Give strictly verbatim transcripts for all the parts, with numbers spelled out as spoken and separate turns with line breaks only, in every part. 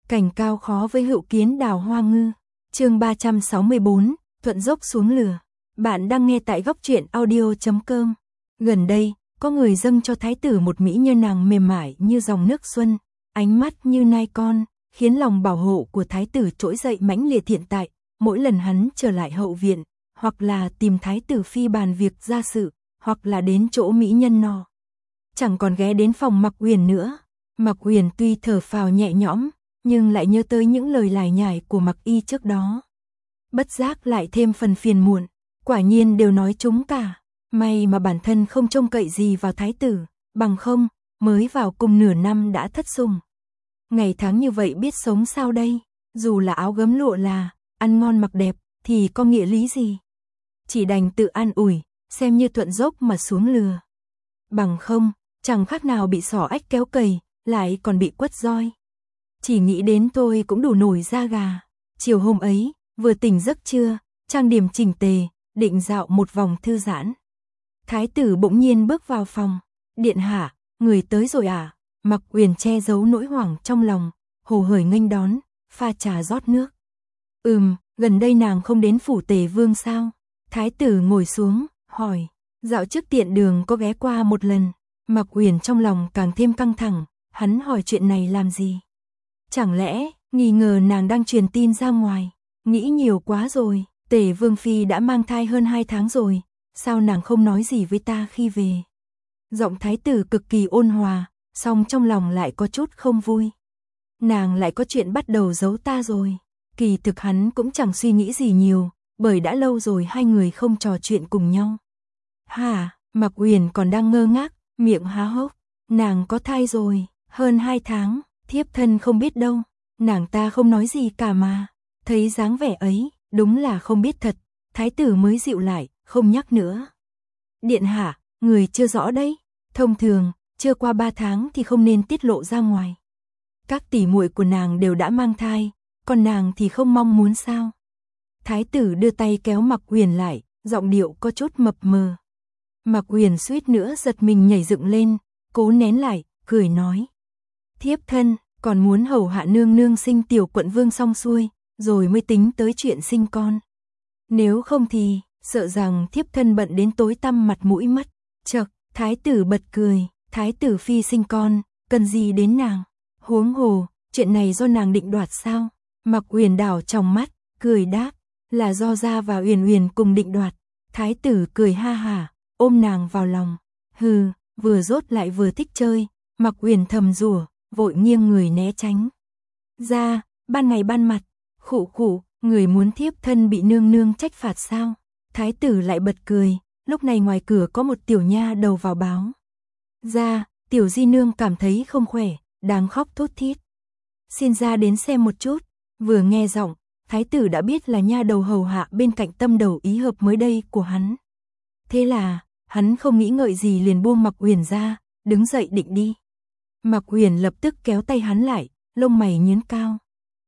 Cảnh cao khó với hữu kiến đào hoa ngư. Chương ba trăm sáu mươi bốn, thuận dốc xuống lừa. Bạn đang nghe tại góc truyện audio chấm com. Gần đây, có người dâng cho thái tử một mỹ nhân nàng mềm mại như dòng nước xuân, ánh mắt như nai con, khiến lòng bảo hộ của thái tử trỗi dậy mãnh liệt hiện tại. Mỗi lần hắn trở lại hậu viện, hoặc là tìm thái tử phi bàn việc gia sự, hoặc là đến chỗ mỹ nhân nọ, chẳng còn ghé đến phòng Mạc Uyển nữa. Mạc Uyển tuy thở phào nhẹ nhõm, nhưng lại nhớ tới những lời lải nhải của Mạc Y trước đó. Bất giác lại thêm phần phiền muộn, quả nhiên đều nói trúng cả. May mà bản thân không trông cậy gì vào thái tử, bằng không, mới vào cùng nửa năm đã thất sủng. Ngày tháng như vậy biết sống sao đây, dù là áo gấm lụa là, ăn ngon mặc đẹp, thì có nghĩa lý gì. Chỉ đành tự an ủi, xem như thuận dốc mà xuống lừa. Bằng không, chẳng khác nào bị sỏ ếch kéo cầy, lại còn bị quất roi. Chỉ nghĩ đến tôi cũng đủ nổi da gà. Chiều hôm ấy, vừa tỉnh giấc trưa, trang điểm chỉnh tề, định dạo một vòng thư giãn. Thái tử bỗng nhiên bước vào phòng. Điện hạ, người tới rồi à? Mạc Uyển che giấu nỗi hoảng trong lòng, hồ hởi nghênh đón, pha trà rót nước. Ừm, gần đây nàng không đến phủ Tề Vương sao? Thái tử ngồi xuống, hỏi. Dạo trước tiện đường có ghé qua một lần. Mạc Uyển trong lòng càng thêm căng thẳng, hắn hỏi chuyện này làm gì? Chẳng lẽ, nghi ngờ nàng đang truyền tin ra ngoài? Nghĩ nhiều quá rồi, Tề Vương Phi đã mang thai hơn hai tháng rồi, sao nàng không nói gì với ta khi về? Giọng thái tử cực kỳ ôn hòa, song trong lòng lại có chút không vui. Nàng lại có chuyện bắt đầu giấu ta rồi. Kỳ thực hắn cũng chẳng suy nghĩ gì nhiều, bởi đã lâu rồi hai người không trò chuyện cùng nhau. Hả? Mạc Uyển còn đang ngơ ngác, miệng há hốc. Nàng có thai rồi, hơn hai tháng, thiếp thân không biết đâu. Nàng ta không nói gì cả mà. Thấy dáng vẻ ấy, đúng là không biết thật. Thái tử mới dịu lại, không nhắc nữa. Điện hạ, người chưa rõ đấy. Thông thường, chưa qua ba tháng thì không nên tiết lộ ra ngoài. Các tỷ muội của nàng đều đã mang thai, còn nàng thì không mong muốn sao? Thái tử đưa tay kéo Mạc Uyển lại, giọng điệu có chút mập mờ. Mạc Uyển suýt nữa giật mình nhảy dựng lên, cố nén lại, cười nói. Thiếp thân, còn muốn hầu hạ nương nương sinh tiểu quận vương xong xuôi, rồi mới tính tới chuyện sinh con. Nếu không thì, sợ rằng thiếp thân bận đến tối tăm mặt mũi mất. Chậc, thái tử bật cười, thái tử phi sinh con, cần gì đến nàng? Huống hồ, chuyện này do nàng định đoạt sao? Mạc Uyển đảo trong mắt, cười đáp, là do Gia và Uyển Uyển cùng định đoạt. Thái tử cười ha hả, ôm nàng vào lòng. Hừ, vừa dốt lại vừa thích chơi. Mạc Uyển thầm rủa, vội nghiêng người né tránh. Gia, ban ngày ban mặt, khụ khụ, người muốn thiếp thân bị nương nương trách phạt sao? Thái tử lại bật cười, lúc này ngoài cửa có một tiểu nha đầu vào báo. Gia, tiểu di nương cảm thấy không khỏe, đang khóc thút thít. Xin ra đến xem một chút. Vừa nghe giọng, thái tử đã biết là nha đầu hầu hạ bên cạnh tâm đầu ý hợp mới đây của hắn. Thế là, hắn không nghĩ ngợi gì liền buông Mạc Uyển ra, đứng dậy định đi. Mạc Uyển lập tức kéo tay hắn lại, lông mày nhướng cao.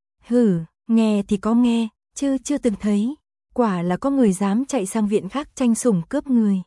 Hừ, nghe thì có nghe, chứ chưa từng thấy. Quả là có người dám chạy sang viện khác tranh sủng cướp người.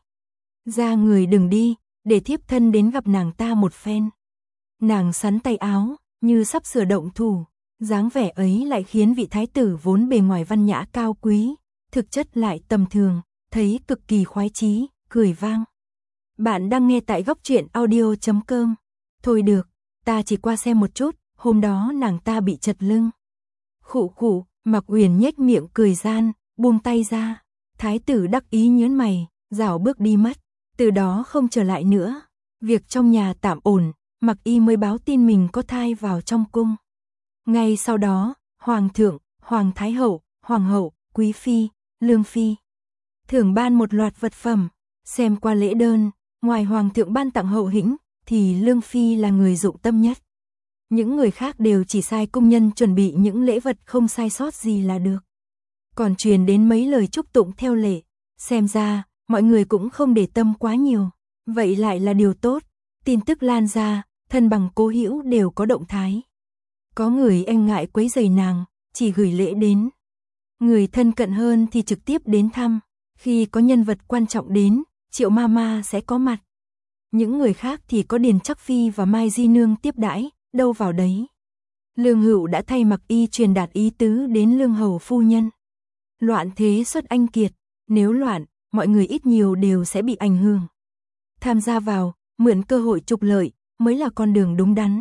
Ra người đừng đi, để thiếp thân đến gặp nàng ta một phen. Nàng sắn tay áo, như sắp sửa động thủ. Dáng vẻ ấy lại khiến vị thái tử vốn bề ngoài văn nhã cao quý, thực chất lại tầm thường, thấy cực kỳ khoái chí, cười vang. Bạn đang nghe tại góc truyện audio chấm com. Thôi được, ta chỉ qua xem một chút, hôm đó nàng ta bị chật lưng. Khụ khụ, Mạc Uyển nhếch miệng cười gian, buông tay ra. Thái tử đắc ý nhớn mày, rảo bước đi mất, từ đó không trở lại nữa. Việc trong nhà tạm ổn, Mạc Y mới báo tin mình có thai vào trong cung. Ngay sau đó, Hoàng thượng, Hoàng thái hậu, Hoàng hậu, Quý phi, Lương phi thưởng ban một loạt vật phẩm. Xem qua lễ đơn, ngoài Hoàng thượng ban tặng hậu hĩnh, thì Lương phi là người dụng tâm nhất. Những người khác đều chỉ sai công nhân chuẩn bị những lễ vật không sai sót gì là được. Còn truyền đến mấy lời chúc tụng theo lệ, xem ra, mọi người cũng không để tâm quá nhiều. Vậy lại là điều tốt, tin tức lan ra, thân bằng cố hữu đều có động thái. Có người e ngại quấy rầy nàng, chỉ gửi lễ đến. Người thân cận hơn thì trực tiếp đến thăm. Khi có nhân vật quan trọng đến, Triệu Mama sẽ có mặt. Những người khác thì có Điền Trắc Phi và Mai Di Nương tiếp đãi, đâu vào đấy. Lương Hữu đã thay Mặc Y truyền đạt ý tứ đến Lương hầu phu nhân. Loạn thế xuất anh kiệt, nếu loạn, mọi người ít nhiều đều sẽ bị ảnh hưởng. Tham gia vào, mượn cơ hội trục lợi, mới là con đường đúng đắn.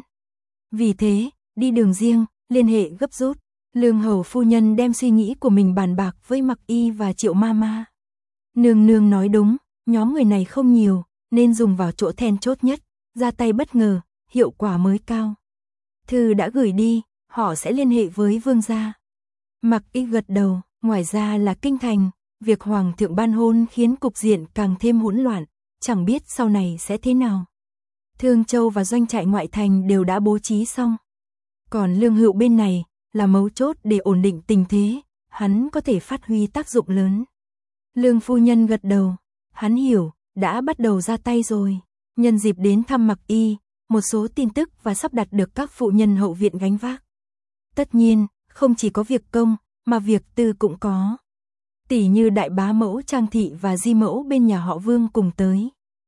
Vì thế, đi đường riêng, liên hệ gấp rút. Lương hầu phu nhân đem suy nghĩ của mình bàn bạc với Mặc Y và Triệu Mama. Nương nương nói đúng, nhóm người này không nhiều, nên dùng vào chỗ then chốt nhất, ra tay bất ngờ, hiệu quả mới cao. Thư đã gửi đi, họ sẽ liên hệ với vương gia. Mặc Y gật đầu, ngoài ra là kinh thành, việc hoàng thượng ban hôn khiến cục diện càng thêm hỗn loạn, chẳng biết sau này sẽ thế nào. Thương Châu và doanh trại ngoại thành đều đã bố trí xong. Còn Lương Hữu bên này là mấu chốt để ổn định tình thế, hắn có thể phát huy tác dụng lớn. Lương phu nhân gật đầu, hắn hiểu, đã bắt đầu ra tay rồi. Nhân dịp đến thăm Mặc Y, một số tin tức và sắp đặt được các phụ nhân hậu viện gánh vác. Tất nhiên, không chỉ có việc công, mà việc tư cũng có. Tỷ như đại bá mẫu Trang Thị và Di mẫu bên nhà họ Vương cùng tới.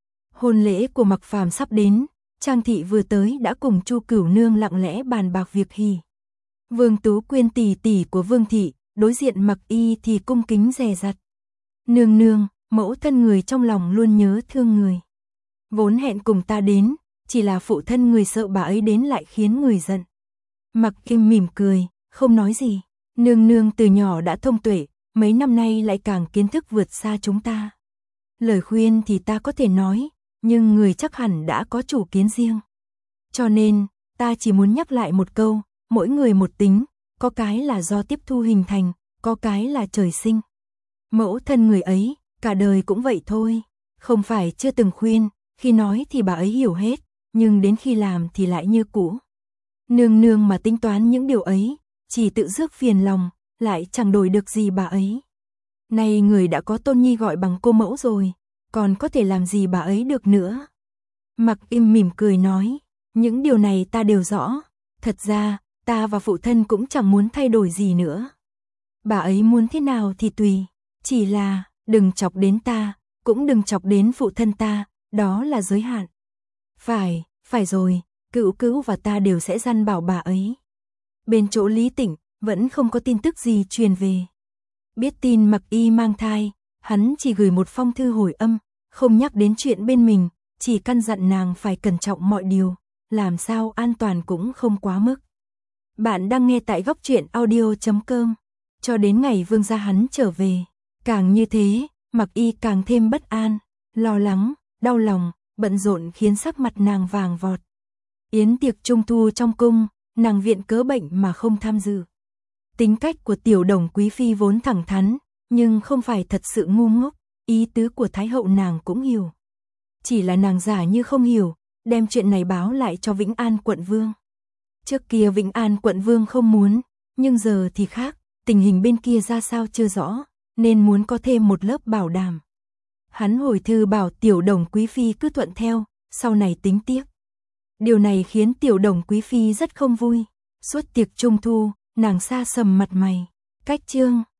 Hôn lễ của Mặc Phàm sắp đến, Trang Thị vừa tới đã cùng Chu Cửu Nương lặng lẽ bàn bạc việc hỉ. Vương Tú Quyên tỷ tỷ của Vương Thị, đối diện Mặc Y thì cung kính dè dặt. Nương nương, mẫu thân người trong lòng luôn nhớ thương người. Vốn hẹn cùng ta đến, chỉ là phụ thân người sợ bà ấy đến lại khiến người giận. Mặc Kim mỉm cười, không nói gì. Nương nương từ nhỏ đã thông tuệ, mấy năm nay lại càng kiến thức vượt xa chúng ta. Lời khuyên thì ta có thể nói, nhưng người chắc hẳn đã có chủ kiến riêng. Cho nên, ta chỉ muốn nhắc lại một câu, mỗi người một tính, có cái là do tiếp thu hình thành, có cái là trời sinh. Mẫu thân người ấy, cả đời cũng vậy thôi, không phải chưa từng khuyên, khi nói thì bà ấy hiểu hết, nhưng đến khi làm thì lại như cũ. Nương nương mà tính toán những điều ấy, chỉ tự rước phiền lòng, lại chẳng đổi được gì bà ấy. Nay người đã có tôn nhi gọi bằng cô mẫu rồi, còn có thể làm gì bà ấy được nữa. Mặc Im mỉm cười nói, những điều này ta đều rõ, thật ra, ta và phụ thân cũng chẳng muốn thay đổi gì nữa. Bà ấy muốn thế nào thì tùy, chỉ là, đừng chọc đến ta, cũng đừng chọc đến phụ thân ta, đó là giới hạn. Phải, phải rồi, Cửu Cữu và ta đều sẽ dăn bảo bà ấy. Bên chỗ Lý Tĩnh, vẫn không có tin tức gì truyền về. Biết tin Mặc Y mang thai, hắn chỉ gửi một phong thư hồi âm, không nhắc đến chuyện bên mình, chỉ căn dặn nàng phải cẩn trọng mọi điều, làm sao an toàn cũng không quá mức. Bạn đang nghe tại góc truyện audio chấm com. Cho đến ngày vương gia hắn trở về, càng như thế, Mặc Y càng thêm bất an, lo lắng, đau lòng, bận rộn khiến sắc mặt nàng vàng vọt. Yến tiệc trung thu trong cung, nàng viện cớ bệnh mà không tham dự. Tính cách của tiểu đồng quý phi vốn thẳng thắn, nhưng không phải thật sự ngu ngốc, ý tứ của Thái hậu nàng cũng hiểu. Chỉ là nàng giả như không hiểu, đem chuyện này báo lại cho Vĩnh An quận vương. Trước kia Vĩnh An quận vương không muốn, nhưng giờ thì khác, tình hình bên kia ra sao chưa rõ, nên muốn có thêm một lớp bảo đảm. Hắn hồi thư bảo tiểu đồng quý phi cứ thuận theo, sau này tính tiếp. Điều này khiến tiểu đồng quý phi rất không vui. Suốt tiệc trung thu, nàng xa sầm mặt mày. Cách chương